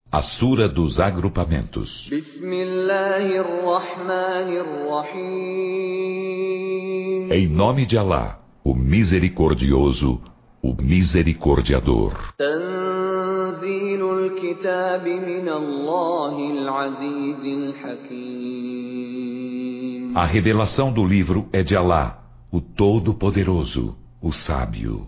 A Sura dos Agrupamentos. Em nome de Alá, o Misericordioso, o Misericordiador. A revelação do livro é de Alá, o Todo-Poderoso, o Sábio.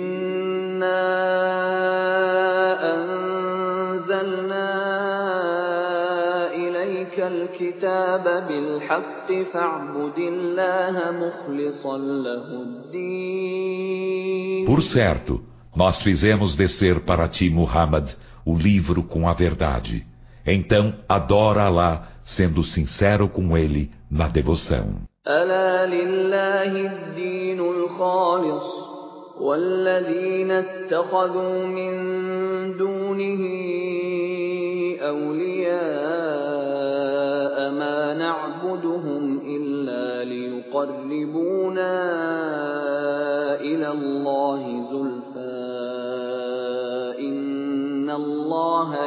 Por certo, nós fizemos descer para ti, Muhammad, o livro com a verdade. Então, adora Alá, sendo sincero com ele na devoção. ألا لله الدين الخالص والذين اتخذوا من دونه أولياء ما نعبدهم إلا ليقربونا إلى الله زلفى إن الله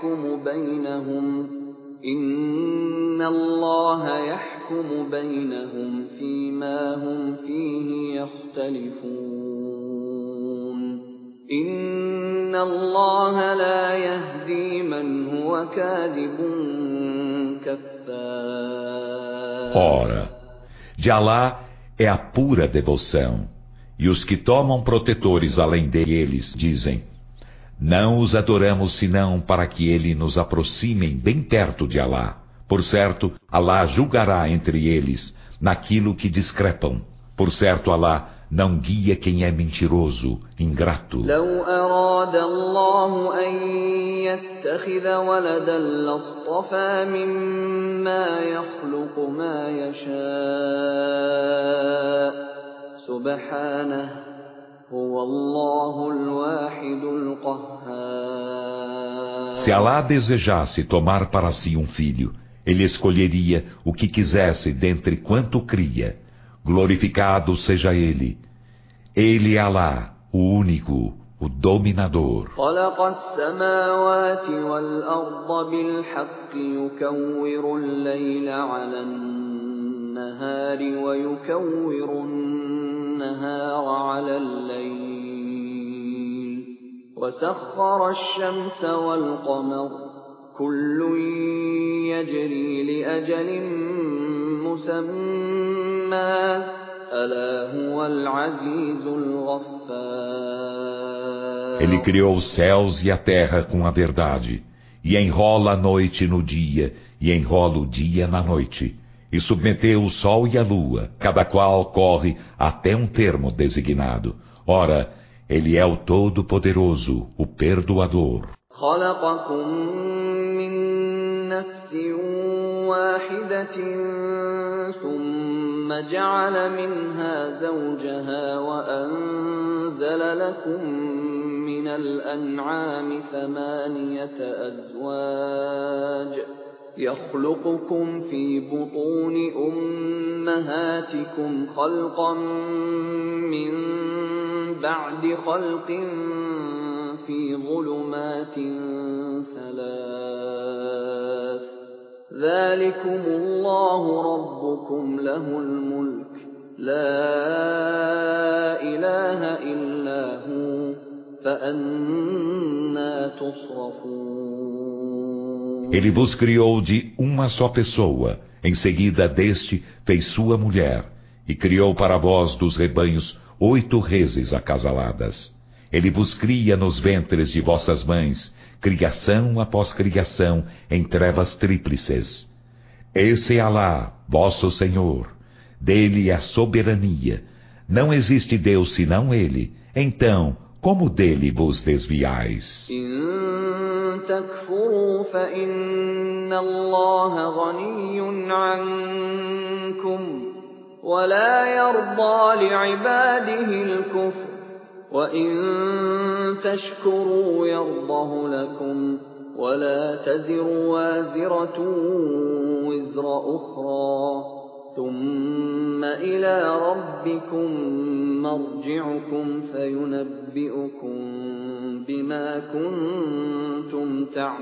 يحكم بينهم فيما هم فيه يختلفون إن الله لا يهدي من هو كاذب كفار. Ora, de Alá é a pura devoção, e os que tomam protetores além deles dizem: não os adoramos senão para que ele nos aproximem bem perto de Alá. Por certo, Alá julgará entre eles naquilo que discrepam. Por certo, Alá não guia quem é mentiroso, ingrato. لو أراد الله أن يتخذ ولدا لاصطفى مما يخلق ما يشاء سبحانه هو الله الواحد القهار. Se Alá desejasse tomar para si um filho, ele escolheria o que quisesse dentre quanto cria. Glorificado seja ele. Ele é Alá, o único, o dominador. خلق السماوات والأرض بالحق يكور الليل على النهار ويكور النهار على الليل وسخر الشمس والقمر كل يجري لأجل مسمى ألا هو العزيز الغفار. Ele criou os céus e a terra com a verdade, e enrola a noite no dia, e enrola o dia na noite, e submeteu o sol e a lua, cada qual corre até um termo designado. Ora, ele é o Todo-Poderoso, o Perdoador. خلقكم من نفس واحدة ثم جعل منها زوجها وأنزل لكم من الأنعام 8 أزواج يخلقكم في بطون أمهاتكم خلقا من بعد خلق في ظلمات 3 ذلكم الله ربكم له الملك لا إله إلا هو فأنى تصرفون. Ele vos criou de uma só pessoa, em seguida deste fez sua mulher, e criou para vós dos rebanhos 8 reses acasaladas. Ele vos cria nos ventres de vossas mães, criação após criação, em trevas tríplices. Esse é Alá, vosso Senhor. Dele é a soberania. Não existe Deus senão Ele. Então, como dele vos desviais? تكفروا فإن الله غني عنكم ولا يرضى لعباده الكفر وإن تشكروا يرضه لكم ولا تزر وازرة وزر أخرى ثم إلى ربكم مرجعكم فينبئكم بما كنتم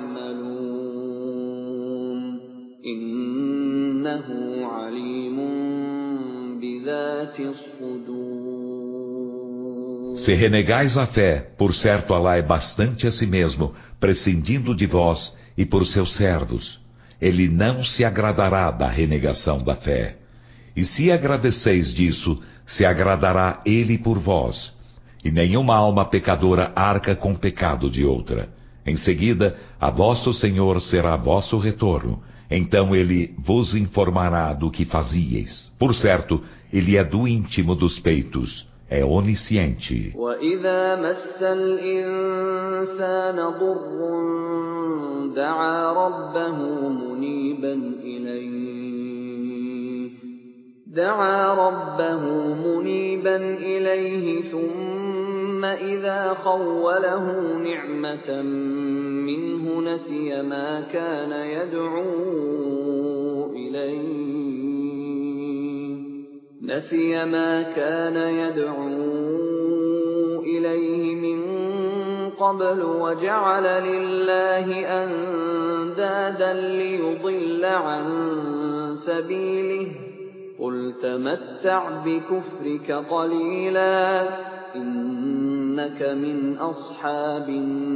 تعملون إنه عليم بذات الصدور. Se renegais a fé, por certo Alá é bastante a si mesmo, prescindindo de vós e por seus servos. Ele não se agradará da renegação da fé. E se agradeceis disso, se agradará Ele por vós. E nenhuma alma pecadora arca com pecado de outra. Em seguida, a vosso Senhor será vosso retorno. Então Ele vos informará do que fazíeis. Por certo, Ele é do íntimo dos peitos. É onisciente. وَإِذَا مَسَّ الْإِنسَانَ ضُرٌّ دَعَا رَبَّهُ مُنِيبًا إِلَيْهِ ثُمَّ إِذَا خَوَّلَهُ نِعْمَةً مِّنْهُ نَسِيَ مَا كَانَ يَدْعُو إِلَيْهِ مِن قَبْلُ وَجَعَلَ لِلَّهِ أَندَادًا لِّيُضِلَّ عَن سَبِيلِهِ قُلْ تَمَتَّعْ بِكُفْرِكَ قَلِيلًا إِنَّكَ مِنْ أَصْحَابِ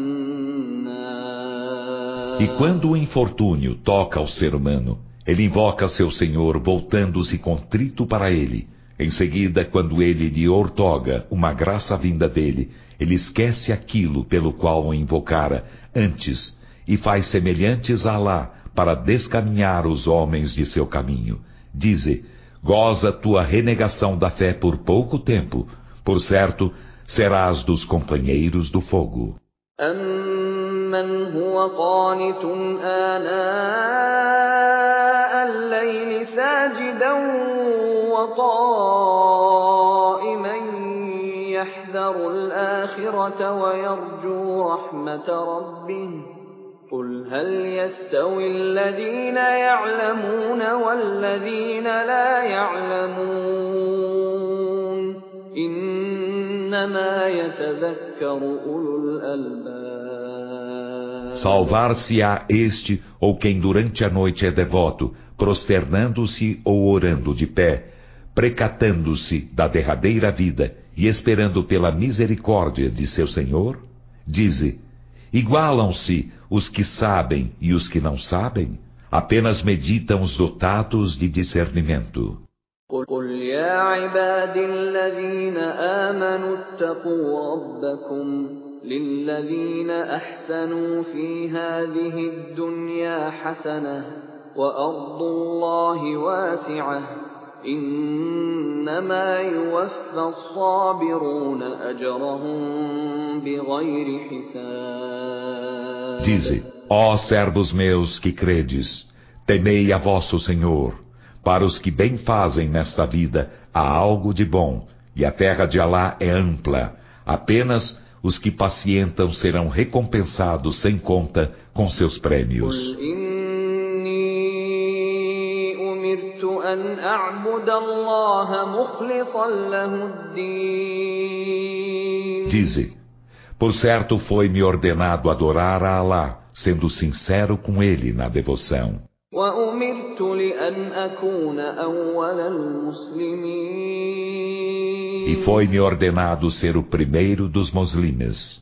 النَّارِ. E quando o infortúnio toca ao ser humano, ele invoca seu Senhor voltando-se contrito para ele. Em seguida, quando ele lhe outorga uma graça vinda dele, ele esquece aquilo pelo qual o invocara antes e faz semelhantes a Alá para descaminhar os homens de seu caminho. Dize, goza tua renegação da fé por pouco tempo, por certo, serás dos companheiros do fogo. أَمَّنْ هُوَ قَانِتٌ آنَاءَ اللَّيْلِ سَاجِدًا وَقَائِمًا يَحْذَرُ الْآخِرَةَ وَيَرْجُو رَحْمَةَ رَبِّهِ قُلْ هَلْ يَسْتَوِي الَّذِينَ يَعْلَمُونَ وَالَّذِينَ لَا يَعْلَمُونَ إِنَّمَا يَتَذَكَّرُ أُولُو الْأَلْبَابِ. Salvar-se-á este ou quem durante a noite é devoto, prosternando-se ou orando de pé, precatando-se da derradeira vida e esperando pela misericórdia de seu Senhor? Dize, igualam-se os que sabem e os que não sabem? Apenas meditam os dotados de discernimento. قُلْ يَا عِبَادِي الَّذِينَ آمَنُوا اتَّقُوا رَبَّكُمْ لِلَّذِينَ أَحْسَنُوا فِي هَٰذِهِ الدُّنْيَا حَسَنَةٌ وَأَرْضُ اللَّهِ وَاسِعَةٌ إِنَّمَا يُوَفَّى الصَّابِرُونَ أَجْرَهُم بِغَيْرِ حِسَابٍ. Dize, ó servos meus que credes, temei a vosso Senhor. Para os que bem fazem nesta vida há algo de bom, e a terra de Alá é ampla. Apenas os que pacientam serão recompensados sem conta com seus prêmios. Dize, por certo foi-me ordenado adorar a Alá, sendo sincero com ele na devoção. E foi-me ordenado ser o primeiro dos muçulmanos.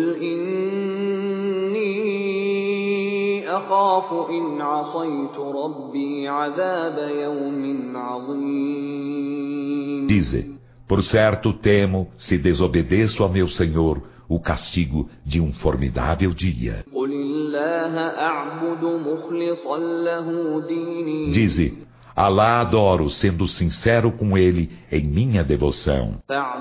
Dize, por certo temo, se desobedeço a meu Senhor, o castigo de um formidável dia. Dize, Alá adoro, sendo sincero com ele em minha devoção.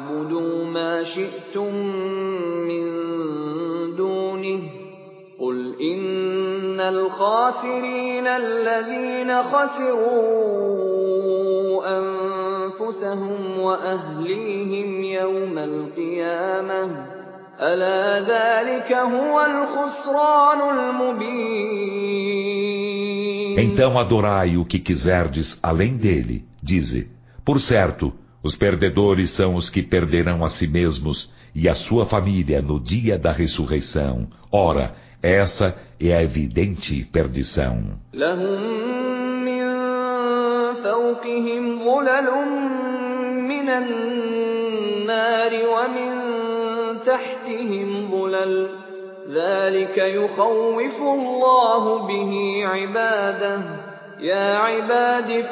Então adorai o que quiserdes além dele. Dize, por certo, os perdedores são os que perderão a si mesmos e a sua família no dia da ressurreição. Ora, essa é a evidente perdição. لهم من فوقهم ظلل من النار ومن تحتهم ظلل ذلك يخوف الله به عباده يا عباد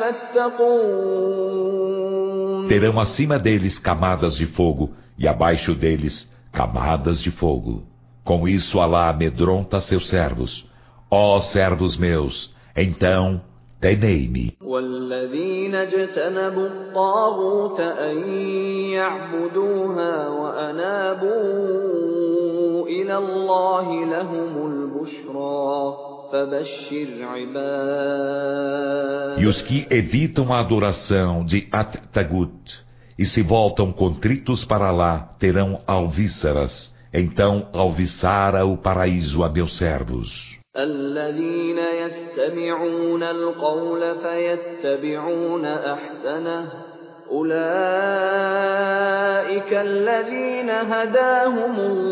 فاتقون. Terão acima deles camadas de fogo e abaixo deles camadas de fogo. Com isso Alá amedronta seus servos. Ó servos meus, então temei-me. والذين اجتنبوا الطاغوت أن يعبدوها وأنابوا إلى الله لهم البشرى فبشر عباد. E os que evitam a adoração de At-Tagut e se voltam contritos para lá terão alvíceras. Então alviçara o paraíso a meus servos. الذين يستمعون القول فيتبعون أحسنه أولئك الذين هداهم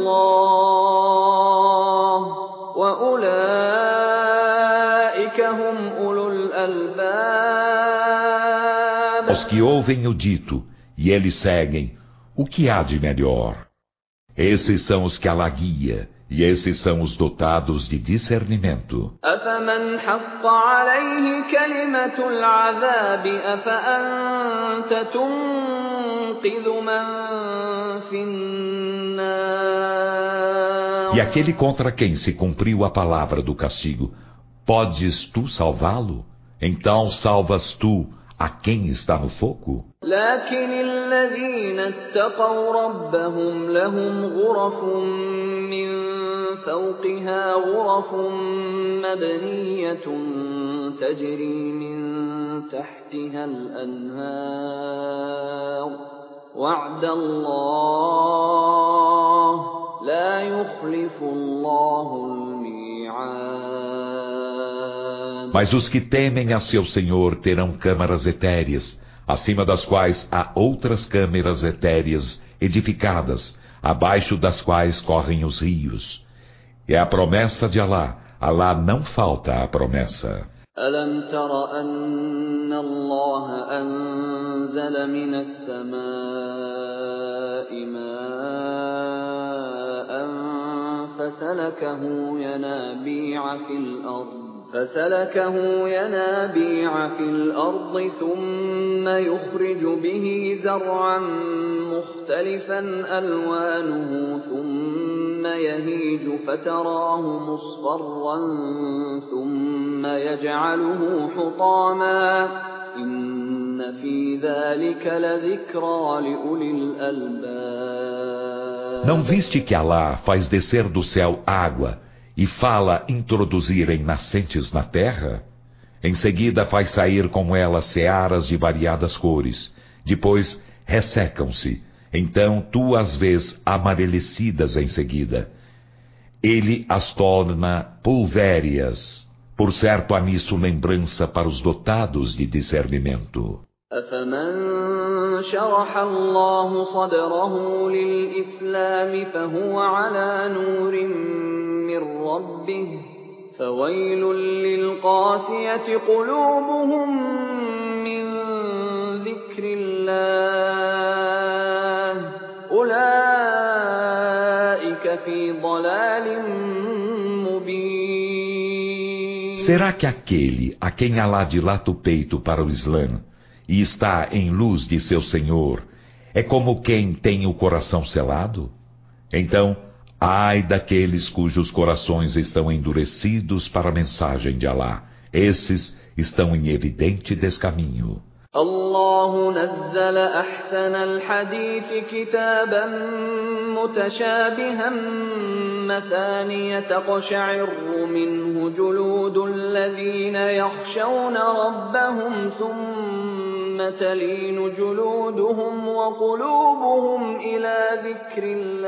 الله وأولئك هم أولو الألباب. Os que ouvem o dito e eles seguem, o que há de melhor? Esses são os que Alá guia, e esses são os dotados de discernimento. أفمن حق عليه كلمة العذاب أفأنت تنقذ من في النار. E aquele contra quem se cumpriu a palavra do castigo, podes tu salvá-lo? Então salvas tu a quem está no fogo? لكن الذين اتقوا ربهم لهم غرف من فوقها غرف مبنية تجري من تحتها الأنهار وعد الله لا يخلف الله الميعاد. Mas os que temem a seu Senhor terão câmaras etéreas, acima das quais há outras câmaras etéreas edificadas, abaixo das quais correm os rios. É a promessa de Alá. Alá não falta a promessa. ألم تر أن الله أنزل من السماء ماء فسلكه ينابيع في الأرض ثم يخرج به زرعا مختلفا ألوانه ثم يهيج فتراه مصفرا ثم يجعله حطاما إن في ذلك لذكرى لأولي الألباب. Não viste que Alá faz descer do céu água e fala introduzir em nascentes na terra? Em seguida faz sair com ela searas de variadas cores. Depois ressecam-se. Então tu as vês amarelecidas em seguida. Ele as torna pulvérias. Por certo há nisso lembrança para os dotados de discernimento. أفمن شرح الله صدره للإسلام فهو على نور من ربه فويل للقاسية قلوبهم من ذكر الله أولئك في ضلال مبين. Será que aquele a quem Alá dilata o peito para o Islã e está em luz de seu Senhor, é como quem tem o coração selado? Então, ai daqueles cujos corações estão endurecidos para a mensagem de Alá. Esses estão em evidente descaminho. الله نزل أحسن الحديث كتابا متشابها مثانية تقشعر منه جلود الذين يخشون ربهم ثم تلين جلودهم وقلوبهم إلى ذكر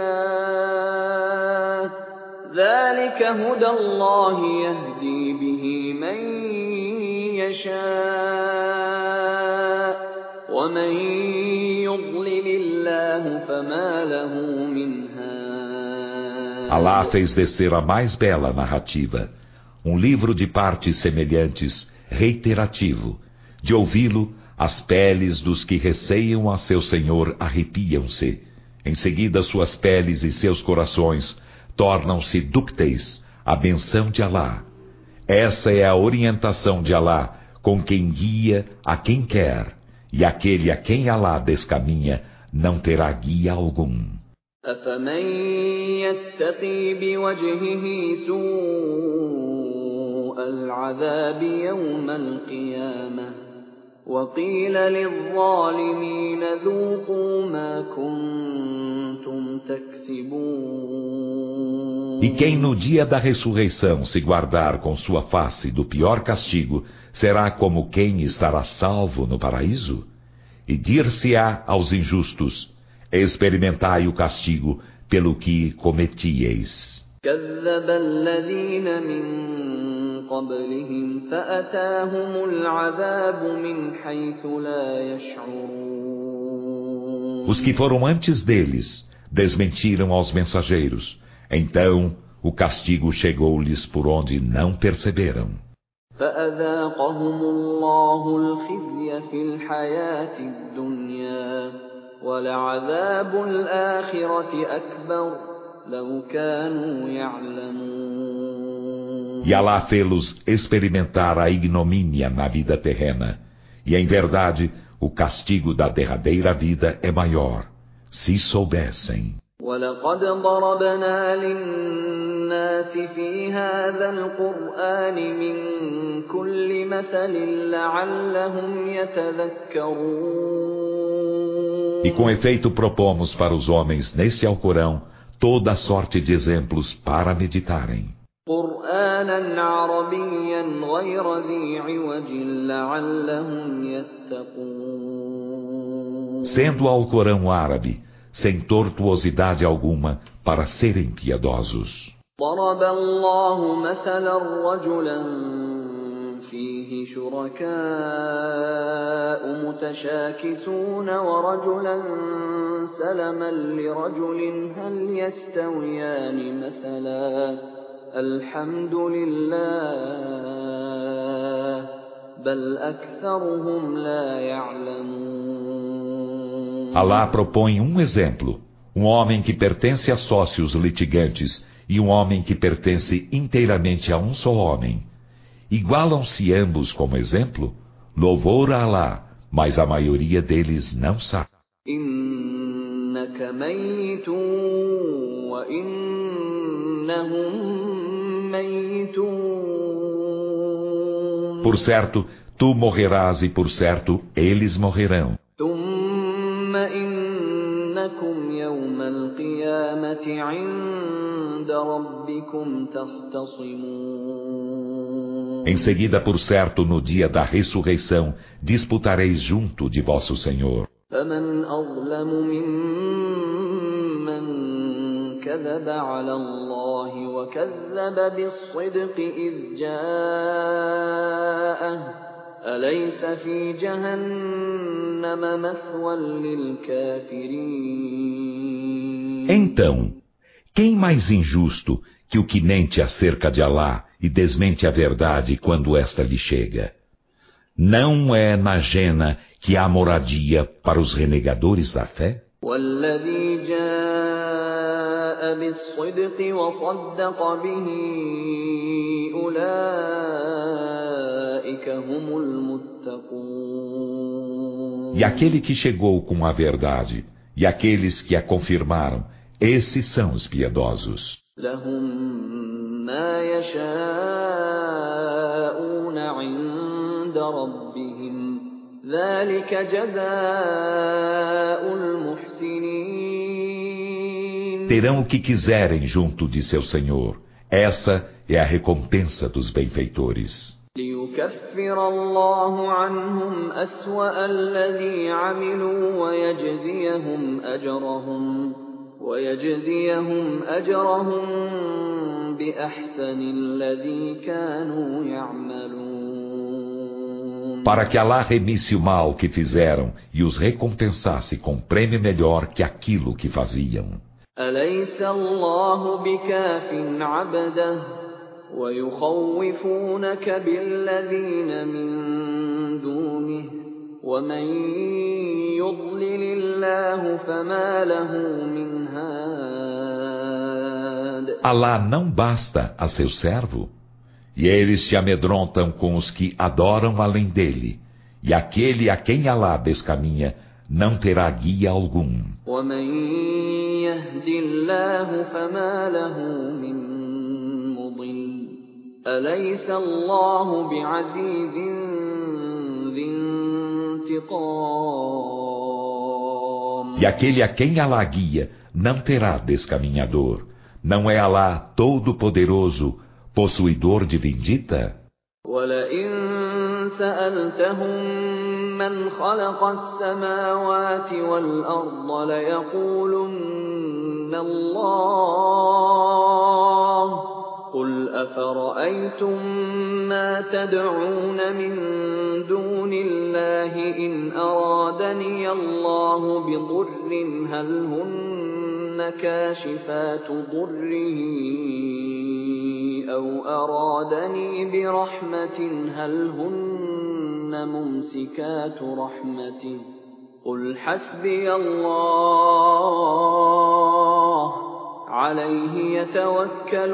الله ذلك هدى الله يهدي به من يشاء ومن يضلل الله فما له من هاد. Alá fez descer a mais bela narrativa, um livro de partes semelhantes, reiterativo. De ouvi-lo, as peles dos que receiam a seu Senhor arrepiam-se. Em seguida, suas peles e seus corações tornam-se dúcteis à benção de Alá. Essa é a orientação de Alá, com quem guia a quem quer, e aquele a quem Alá descaminha não terá guia algum. أفمن يتقي بوجهه سوء العذاب يوم القيامة وقيل للظالمين ذوقوا ما كنتم تكسبون. E quem no dia da ressurreição se guardar com sua face do pior castigo, será como quem estará salvo no paraíso? E dir-se-á aos injustos: experimentai o castigo pelo que cometieis. كذب الذين من قبلهم فأتاهم العذاب من حيث لا يشعرون. Os que foram antes deles desmentiram aos mensageiros. Então o castigo chegou-lhes por onde não perceberam. فأذاقهم الله الخزي في الحياة الدنيا ولعذاب الآخرة أكبر لو كانوا يعلمون. E Alá fê-los experimentar a ignomínia na vida terrena. E em verdade, o castigo da derradeira vida é maior, se soubessem. وَلَقَدْ ضَرَبْنَا لِلنَّاسِ فِي هَذَا الْقُرْآنِ مِنْ كُلِّ مَثَلٍ لَعَلَّهُمْ يَتَذَكَّرُونَ. E com efeito propomos para os homens neste Alcorão toda a sorte de exemplos para meditarem. قُرْآنًا عَرَبِيًّا غَيْرَ ذِي عِوَجٍ لَعَلَّهُمْ يَتَّقُونَ. Sendo o Alcorão árabe, sem tortuosidade alguma, para serem piedosos. ضرب الله مثلا رجلا فيه شركاء متشاكسون ورجلا سلما لرجل هل يستويان مثلا الحمد لله بل أكثرهم لا يعلمون. Alá propõe um exemplo, um homem que pertence a sócios litigantes e um homem que pertence inteiramente a um só homem. Igualam-se ambos como exemplo? Louvor a Alá, mas a maioria deles não sabe. إنك ميت وإنهم ميتون. Por certo, tu morrerás e por certo, eles morrerão. ثم إنكم يوم القيامة عند ربكم تختصمون. Em seguida, por certo, no dia da ressurreição, disputareis junto de vosso Senhor. فمن أظلم ممن كذب على الله وكذب بالصدق إذ جاءه أليس في جهنم مثوى للكافرين. Então, quem mais injusto que o que mente acerca de Alá e desmente a verdade quando esta lhe chega? Não é na Jena que há moradia para os renegadores da fé? والذي جاء بالصدق وصدق به أولئك هم المتقون. E aquele que chegou com a verdade, e aqueles que a confirmaram, esses são os piedosos. لهم ما يشاءون عند ربهم ذلك جزاء المحسنين. Terão o que quiserem junto de seu Senhor. Essa é a recompensa dos benfeitores. ليكفر الله عنهم أسوأ الذي عملوا ويجزيهم أجرهم بأحسن الذي كانوا يعملون. para que Alá remisse o mal que fizeram e os recompensasse com prêmio melhor que aquilo que faziam. أليس الله بكاف عبده ويخوفونك بالذين من دونه ومن يضلل الله فما له من هاد. Alá não basta a seu servo? E eles te amedrontam com os que adoram além dele, e aquele a quem Alá descaminha não terá guia algum. ومن يهد الله فما له من مضل أليس الله بعزيز ذي انتقام. E aquele a quem Alá guia não terá descaminhador. Não é Alá todo-poderoso, possuidor de vindita? وَلَئِن سَأَلْتَهُم مَّنْ خَلَقَ السَّمَاوَاتِ وَالْأَرْضَ لَيَقُولُنَّ اللَّهُ قُلْ أَفَرَأَيْتُم مَّا تَدْعُونَ مِن دُونِ اللَّهِ إِنْ أَرَادَنِيَ اللَّهُ بِضُرٍّ هَلْ هُنَّ كَاشِفَاتُ ضُرِّهِ أَوْ أَرَادَنِي بِرَحْمَةٍ هَلْ هُنَّ مُمْسِكَاتُ رَحْمَتِهِ قُلْ حَسْبِيَ اللَّهُ عَلَيْهِ يَتَوَكَّلُ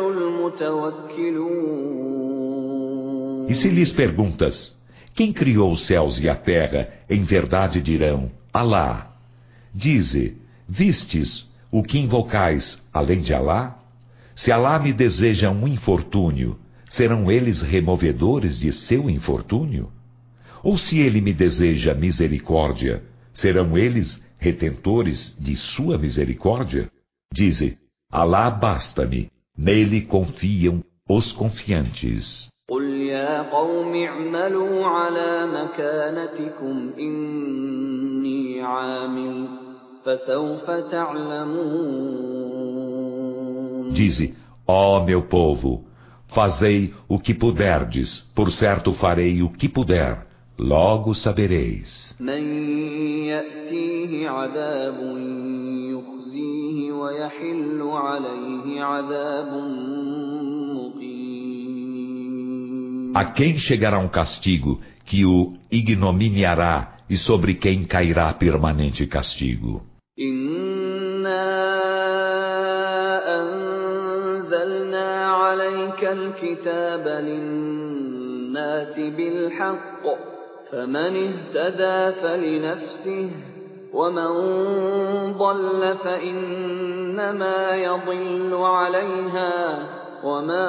الْمُتَوَكِّلُونَ. E se lhes perguntas, quem criou os céus e a terra, em verdade dirão, Alá. Dize, vistes o que invocais além de Alá? Se Alá me deseja um infortúnio, serão eles removedores de seu infortúnio? Ou se ele me deseja misericórdia, serão eles retentores de sua misericórdia? Dize, Alá basta-me, nele confiam os confiantes. قُلْ يَا قَوْمِ اعْمَلُوا عَلَى مَكَانَتِكُمْ إِنِّي عَامِلٌ فَسَوْفَ تَعْلَمُونَ. Dize, ó meu povo, fazei o que puderdes, por certo farei o que puder, logo sabereis. مَن يَأْتِيهِ عَذَابٌ يُخْزِيهِ وَيَحِلُّ عَلَيْهِ عَذَابٌ مُّقِيمٌ. A quem chegará um castigo que o ignominiará e sobre quem cairá permanente castigo? إِنَّا أَنزَلْنَا عَلَيْكَ الْكِتَابَ لِلنَّاسِ بِالْحَقِّ فَمَنِ اهْتَدَىٰ فَلِنَفْسِهِ وَمَن ضَلَّ فَإِنَّمَا يَضِلُّ عَلَيْهَا وَمَا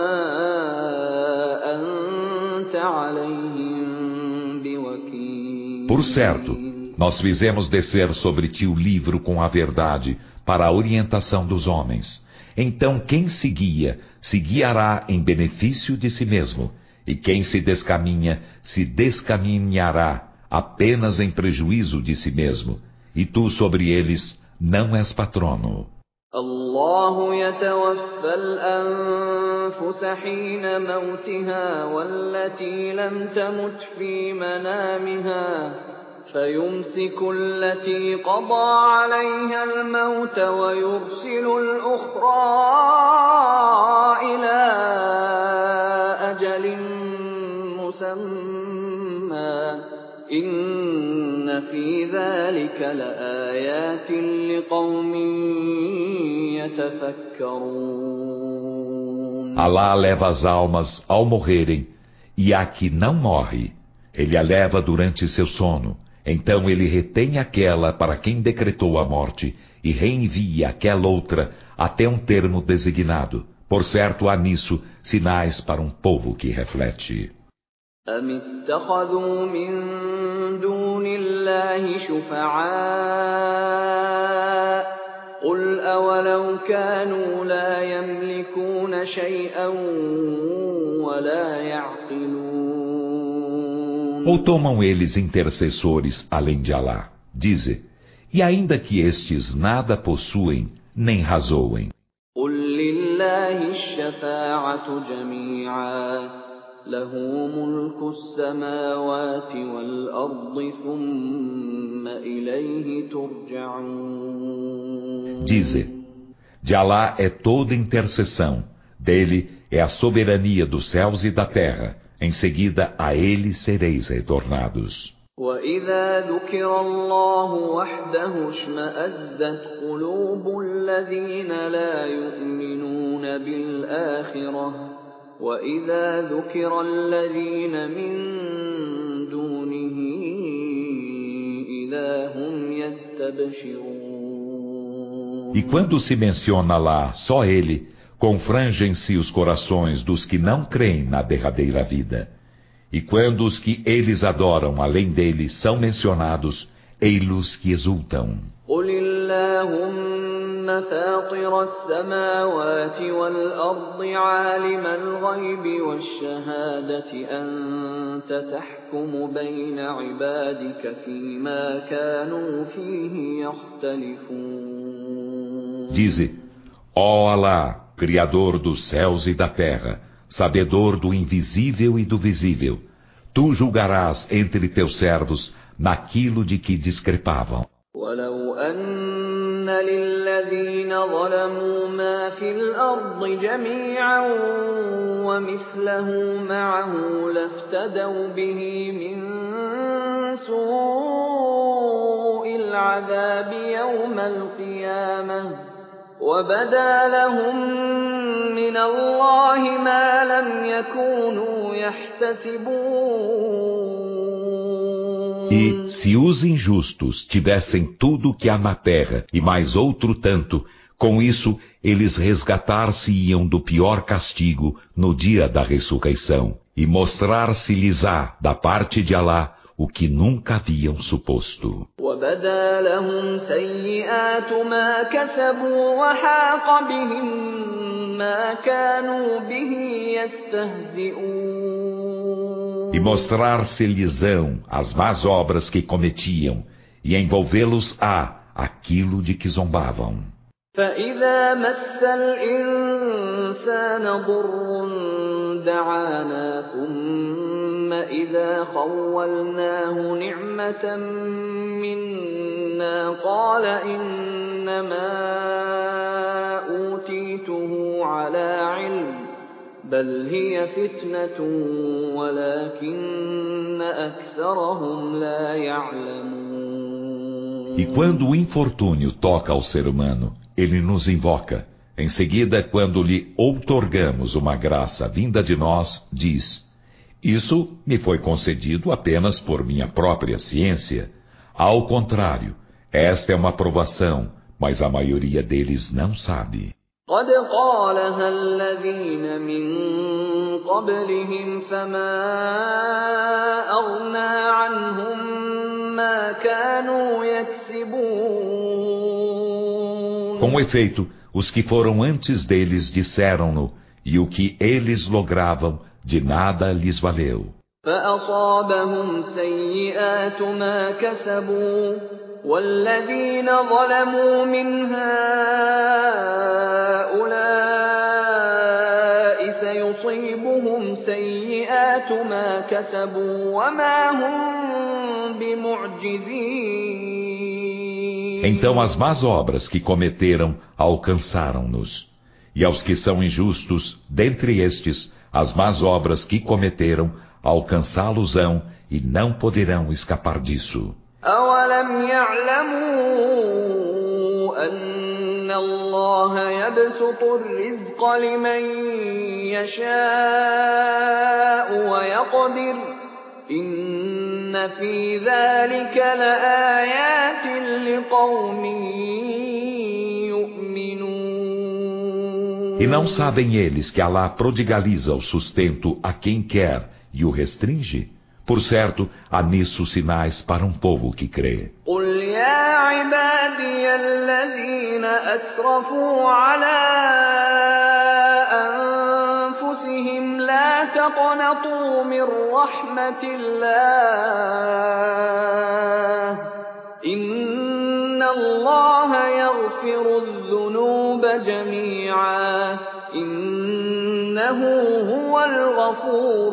أَنتَ عَلَيْهِم بِوَكِيلٍ. Por certo, nós fizemos descer sobre ti o livro com a verdade para a orientação dos homens. Então quem se guia, se guiará em benefício de si mesmo, e quem se descaminhará apenas em prejuízo de si mesmo, e tu sobre eles não és patrono. الله يتوفى الأنفس حين موتها والتي لم تمت في منامها فيمسك التي قضى عليها الموت ويرسل الأخرى إلى أجل مسمى إن في ذلك لآيات لقوم يتفكرون. Alá leva as almas ao morrerem, e a que não morre, ele a leva durante seu sono. Então ele retém aquela para quem decretou a morte e reenvia aquela outra até um termo designado. Por certo, há nisso sinais para um povo que reflete. أَمِ اتَّخَذُوا مِن دُونِ اللَّهِ شُفَعَاءَ قُلْ أَوَلَوْ كَانُوا لَا يَمْلِكُونَ شَيْئًا وَلَا يَعْقِلُونَ. Ou tomam eles intercessores além de Alá? Dize, e ainda que estes nada possuem, nem razoem. قُل لِّلَّهِ الشَّفَاعَةُ جَمِيعًا له ملك السماوات والأرض ثم إليه ترجعون. Dize: de Alá é toda intercessão, dele é a soberania dos céus e da terra, em seguida a ele sereis retornados. وَإِذَا ذُكِرَ اللَّهُ وَحْدَهُ اشْمَأَزَّتْ قُلُوبُ الَّذِينَ لَا يُؤْمِنُونَ بِالْآخِرَةِ وَإِذَا ذُكِرَ الَّذِينَ مِن دُونِهِ إِذَا هُمْ يَسْتَبْشِرُونَ. E quando se menciona lá só ele, confrangem-se os corações dos que não creem na derradeira vida. E quando os que eles adoram além dele são mencionados, ei-los que exultam. قُلِ اللَّهُمَّ فَاطِرَ السَّمَاوَاتِ وَالْأَرْضِ عَالِمَ الْغَيْبِ وَالشَّهَادَةِ أَنْتَ تَحْكُمُ بَيْنَ عِبَادِكَ فِيمَا كَانُوا فِيهِ يَخْتَلِفُونَ. Dize: ó Alá, Criador dos céus e da terra, sabedor do invisível e do visível, tu julgarás entre teus servos naquilo de que discrepavam. وَلَوْ أَنَّ لِلَّذِينَ ظَلَمُوا مَا فِي الْأَرْضِ جَمِيعًا وَمِثْلَهُ مَعَهُ لَافْتَدَوْا بِهِ مِنْ سُوءِ الْعَذَابِ يَوْمَ الْقِيَامَةِ وَبَدَا لَهُم مِّنَ اللَّهِ مَا لَمْ يَكُونُوا يَحْتَسِبُونَ. E, se os injustos tivessem tudo o que há na terra e mais outro tanto, com isso eles resgatar-se-iam do pior castigo no dia da ressurreição, e mostrar-se-lhes-á da parte de Alá o que nunca haviam suposto. وَبَدَا لَهُمْ سَيِّئَاتُ مَا كَسَبُوا وَحَاقَ بِهِم مَّا كَانُوا بِهِ يَسْتَهْزِئُونَ. E mostrar-se-lhes-ão as más obras que cometiam, e envolvê-los-á aquilo de que zombavam. فَإِذَا مَسَّ الْإِنسَانَ ضُرٌّ دَعَانَا ثُمَّ إِذَا خَوَّلْنَاهُ نِعْمَةً مِنَّا قَالَ إِنَّمَا أُوتِيتُهُ عَلَى عِلْمٍ بَلْ هِيَ فِتْنَةٌ وَلَكِنَّ أَكْثَرَهُمْ لَا يَعْلَمُونَ. E quando o infortúnio toca ao ser humano, ele nos invoca. Em seguida, quando lhe outorgamos uma graça vinda de nós, diz: isso me foi concedido apenas por minha própria ciência. Ao contrário, esta é uma provação, mas a maioria deles não sabe. قَدْ قَالَهَا الَّذِينَ مِن قَبْلِهِمْ فَمَا أَغْنَىٰ عَنْهُم مَّا كَانُوا يَكْسِبُونَ. Com efeito, os que foram antes deles disseram-no, e o que eles logravam de nada lhes valeu. فَأَصَابَهُمْ سَيِّئَاتُ مَا كَسَبُوا وَالَّذِينَ ظَلَمُوا مِنْ هَٰؤُلَاءِ سَيُصِيبُهُمْ سَيِّئَاتُ مَا كَسَبُوا وَمَا هُم بِمُعْجِزِينَ. Então as más obras que cometeram alcançaram-nos. E aos que são injustos, dentre estes, as más obras que cometeram alcançá-los-ão e não poderão escapar disso. أَوَلَمْ يَعْلَمُوا أَنَّ اللَّهَ يَبْسُطُ الرِّزْقَ لِمَن يَشَاءُ وَيَقْدِرُ إِنَّ فِي ذَلِكَ لَآيَاتٍ لِقَوْمٍ يُؤْمِنُونَ. E não sabem eles que Alá prodigaliza o sustento a quem quer e o restringe? Por certo, há nisso sinais para um povo que crê. قُلْ يَا عِبَادِيَ الَّذِينَ أَسْرَفُوا عَلَىٰ أَنفُسِهِمْ لَا تَقْنَطُوا مِن رَّحْمَةِ اللَّهِ إِنَّ اللَّهَ يَغْفِرُ الذُّنُوبَ جَمِيعًا إِنَّهُ هو الغفور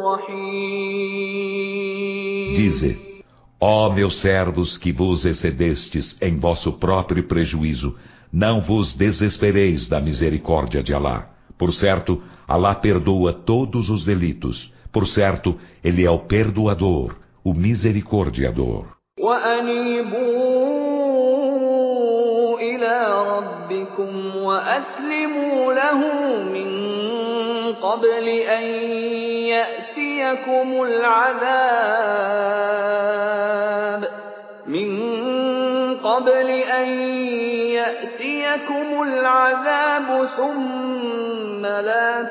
الرحيم. Dize: ó meus servos que vos excedestes em vosso próprio prejuízo, não vos desespereis da misericórdia de Alá. Por certo, Alá perdoa todos os delitos. Por certo, Ele é o perdoador, o misericordiador. وأنيبوا إلى ربكم وأسلموا له من قبل أن يأتيكم العذاب ثم لا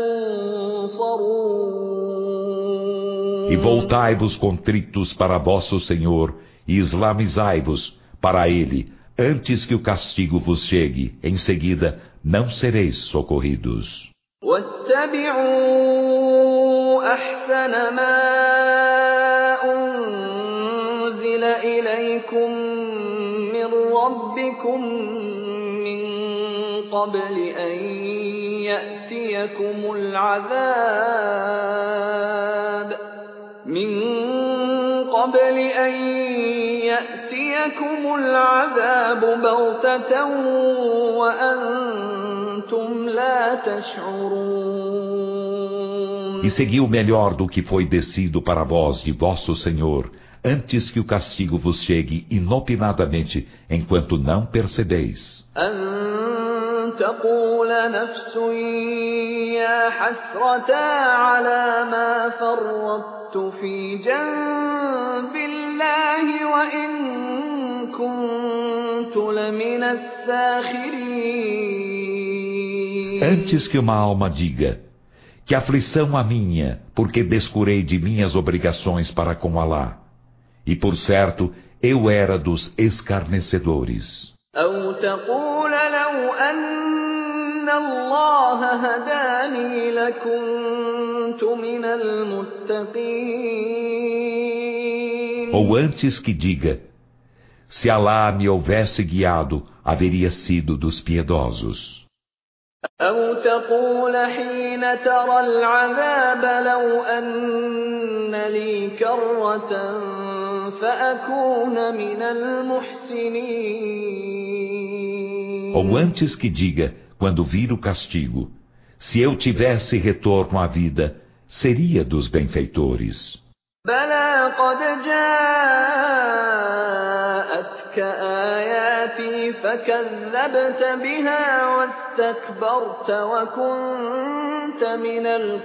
تنصرون. E voltai-vos contritos para vosso Senhor, e islamizai-vos para Ele, antes que o castigo vos chegue. Em seguida, não sereis socorridos. واتبعوا أحسن ما أنزل إليكم من ربكم من قبل أن يأتيكم العذاب بغتة وأنتم لا تشعرون. E segui o melhor do que foi descido para vós de vosso Senhor, antes que o castigo vos chegue inopinadamente, enquanto não percebeis. أن تقول نفس يا حسرة على ما فرطت في جنب الله وإن كنت لمن الساخرين. Antes que uma alma diga: que aflição a minha, porque descurei de minhas obrigações para com Alá. E por certo, eu era dos escarnecedores. أو تقول لو أن الله هداني لكنت من المتقين. Ou antes que diga: se Alá me houvesse guiado, haveria sido dos piedosos. أو تقول حين ترى العذاب لو أن لي كرة فأكون من المحسنين. Ou antes que diga, quando vir o castigo: se eu tivesse retorno à vida, seria dos benfeitores. بلى قد جاءتك آياتي فكذبت بها واستكبرت وكنت من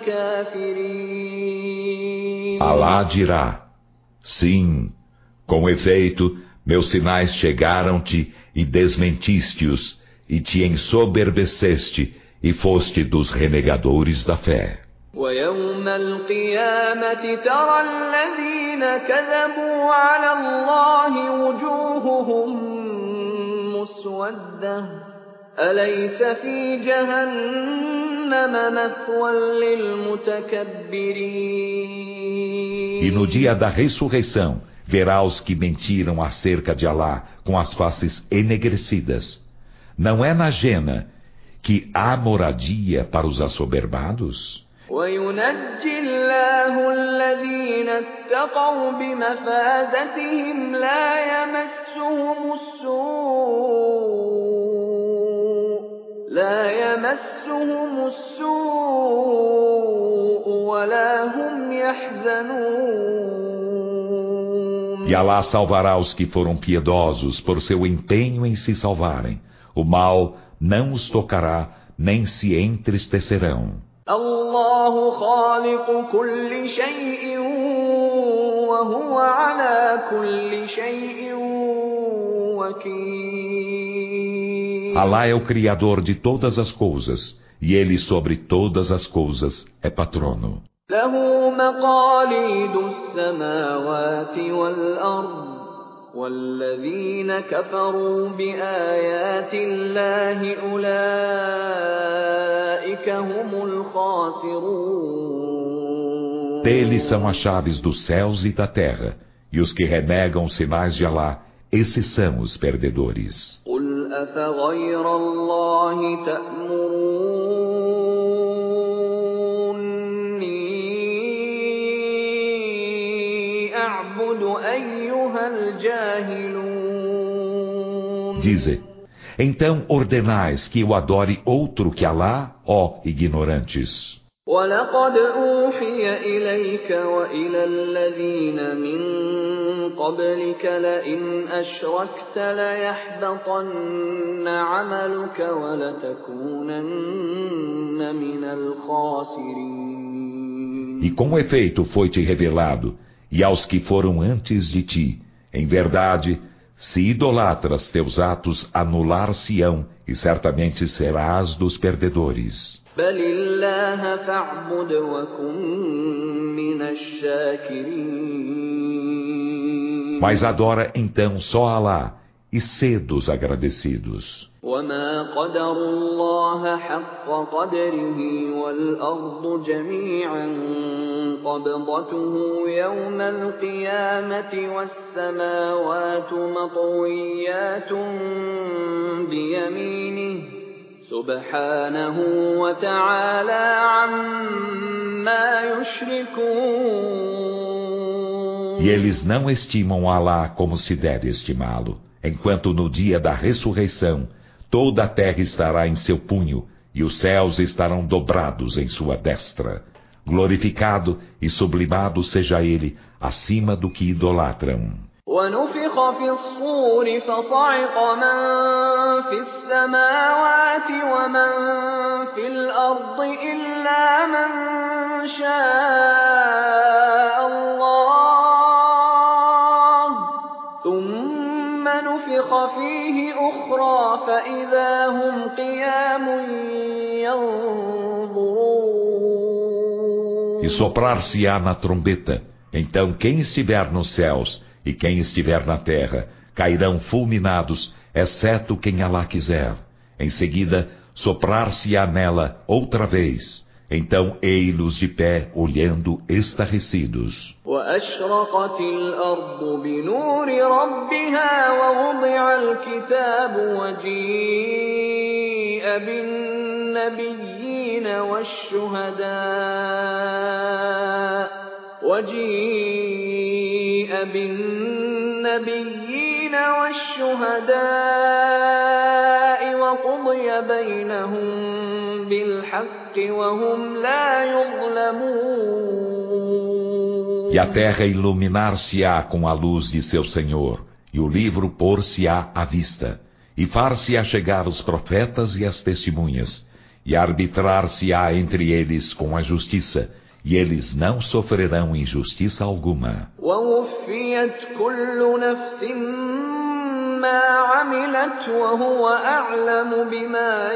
الكافرين. Alá dirá: sim, com efeito, meus sinais chegaram-te e desmentiste-os, e te ensoberbeceste, e foste dos renegadores da fé. ويوم القيامة ترى الذين كذبوا على الله وجوههم مسودة أليس في جهنم مثوى للمتكبرين. E no dia da ressurreição, verá os que mentiram acerca de Alá com as faces enegrecidas. Não é na Jena que há moradia para os assoberbados? وينجي الله الذين اتقوا بمفازتهم لا يمسهم السوء ولا هم يحزنون. E Alá salvará os que foram piedosos por seu empenho em se salvarem. O mal não os tocará, nem se entristecerão. الله خالق كل شيء وهو على كل شيء وكيل. Alá é o Criador de todas as coisas, e Ele sobre todas as coisas é patrono. له مقاليد السماوات والأرض والذين كفروا بآيات الله أولئك هم الخاسرون. Deles são as chaves dos céus e da terra, e os que renegam os sinais de Alá, esses são os perdedores. قل أفغير الله تأمرون أعبد أيها الجاهلون. Dize, então ordenais que eu adore outro que Alá, ó ignorantes. وَلَقَدْ أُوحِيَ إِلَيْكَ وَإِلَى الَّذِينَ مِن قَبْلِكَ لَئِنْ أَشْرَكْتَ لَيَحْبَطَنَّ عَمَلُكَ وَلَتَكُونَنَّ مِنَ الْخَاسِرِينَ. E com efeito foi-te revelado, e aos que foram antes de ti, em verdade, se idolatras teus atos anular-se-ão, e certamente serás dos perdedores. بَلِ اللَّهَ فَاعْبُدْ وَكُن مِّنَ الشَّاكِرِينَ. Mas adora então só Alá, e sê dos agradecidos. وَمَا قَدَرُوا اللَّهَ حَقَّ قَدْرِهِ وَالْأَرْضُ جَمِيعًا قَبْضَتُهُ يَوْمَ الْقِيَامَةِ وَالسَّمَاوَاتُ مَطْوِيَّاتٌ بِيَمِينِهِ سُبْحَانَهُ وَتَعَالَى عَمَّا يُشْرِكُونَ. E eles não estimam Alá como se deve estimá-lo, enquanto no dia da ressurreição toda a terra estará em seu punho, e os céus estarão dobrados em sua destra. Glorificado e sublimado seja ele, acima do que idolatram. وَنُفِخَ فِي الصُّورِ فَصَعِقَ مَن فِي السَّمَاوَاتِ وَمَن فِي الْأَرْضِ إِلَّا مَن شَاءَ اللَّهُ ثُمَّ نُفِخَ فِيهِ أُخْرَىٰ فَإِذَا هُمْ قِيَامٌ يَنظُرُونَ. E soprar-se-á na trombeta, então quem estiver nos céus e quem estiver na terra cairão fulminados, exceto quem Alá quiser. Em seguida, soprar-se-á nela outra vez. Então ei-los de pé, olhando estarrecidos. وَأَشْرَقَتِ الْأَرْضُ بِنُورِ رَبِّهَا وَوُضِعَ الْكِتَابُ وَجِيءَ بِالنَّبِيِّينَ والشهداء وقضي بينهم بالحق وهم لا يظلمون. E a terra iluminar-se-á com a luz de seu Senhor, e o livro pôr-se-á à vista, e far-se-á chegar os profetas e as testemunhas, e arbitrar-se-á entre eles com a justiça, e eles não sofrerão injustiça alguma. وَوُفِّيَتْ كُلُّ نَفْسٍ مَّا عَمِلَتْ وَهُوَ أَعْلَمُ بِمَا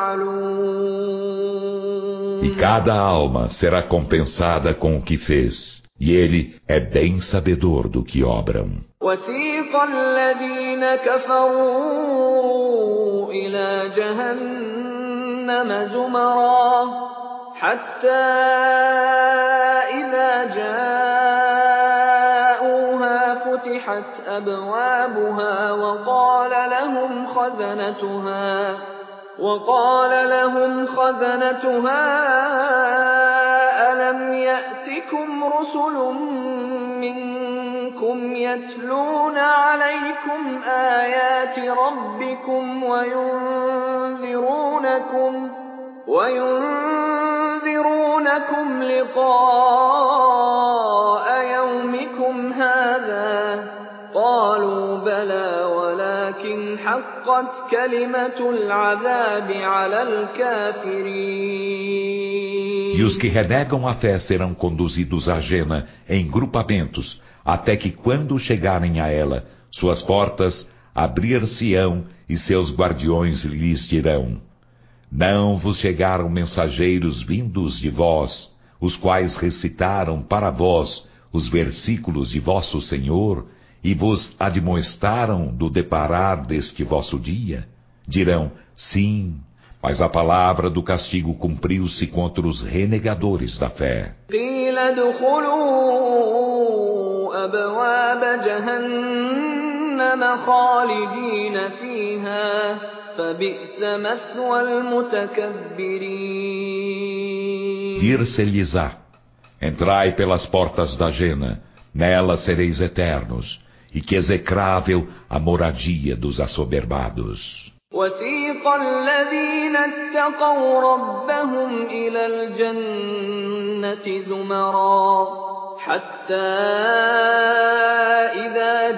يَفْعَلُونَ. E cada alma será compensada com o que fez, e ele é bem sabedor do que obram. وَسِيقَ الَّذِينَ كَفَرُوا إِلَىٰ جَهَنَّمَ زُمَرًا حتى إذا جاءوها فتحت أبوابها وقال لهم خزنتها ألم يأتكم رسل منكم يتلون عليكم آيات ربكم وينذرونكم لقاء يومكم هذا قالوا بلى ولكن حقت كلمة العذاب على الكافرين. E os que renegam a fé serão conduzidos à Jena em grupamentos, até que quando chegarem a ela, suas portas abrir-se-ão e seus guardiões lhes dirão: Não vos chegaram mensageiros vindos de vós, os quais recitaram para vós os versículos de vosso Senhor e vos admoestaram do deparar deste vosso dia? Dirão: Sim, mas a palavra do castigo cumpriu-se contra os renegadores da fé. Dir-se-lhes-á: Entrai pelas portas da Jena, Nela sereis eternos, e que execrável a moradia dos assoberbados. وسيق الذين اتقوا ربهم إلى الجنة زمرا حتى إذا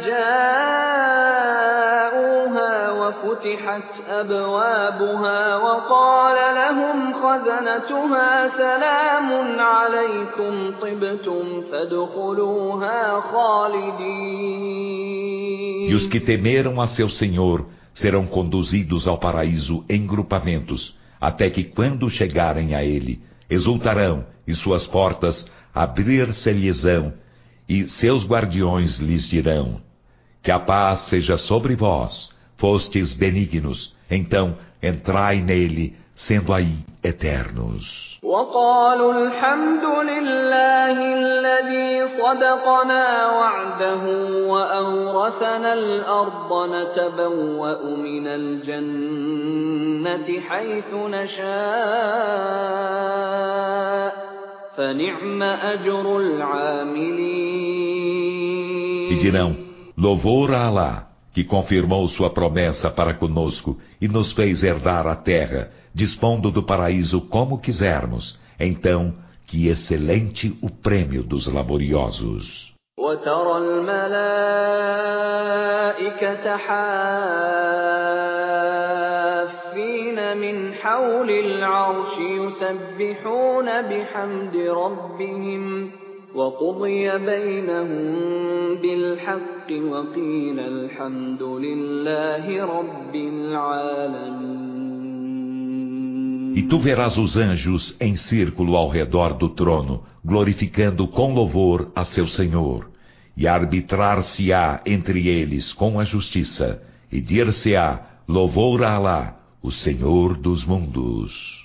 جاءوها وفتحت أبوابها وقال لهم خزنتها سلام عليكم طبتم فادخلوها خالدين. E os que temeram a seu Senhor serão conduzidos ao paraíso em grupamentos, até que quando chegarem a ele, exultarão e suas portas abrir-se-lhes-ão, e seus guardiões lhes dirão: que a paz seja sobre vós, fostes benignos, então entrai nele, sendo aí eternos. وقالوا الحمد لله الذي صدقنا وعده وأورثنا الأرض نتبوأ من الجنة حيث نشاء فنعم أجر العاملين. E dirão: louvor a Alá, que confirmou sua promessa para conosco e nos fez herdar a terra, dispondo do paraíso como quisermos, então que excelente o prêmio dos laboriosos. وترى الملائكة حافين من حول العرش يسبحون بحمد ربهم وقضي بينهم بالحق وقيل الحمد لله رب العالمين. E tu verás os anjos em círculo ao redor do trono, glorificando com louvor a seu Senhor, e arbitrar-se-á entre eles com a justiça, e dir-se-á louvor a Alá, o Senhor dos mundos.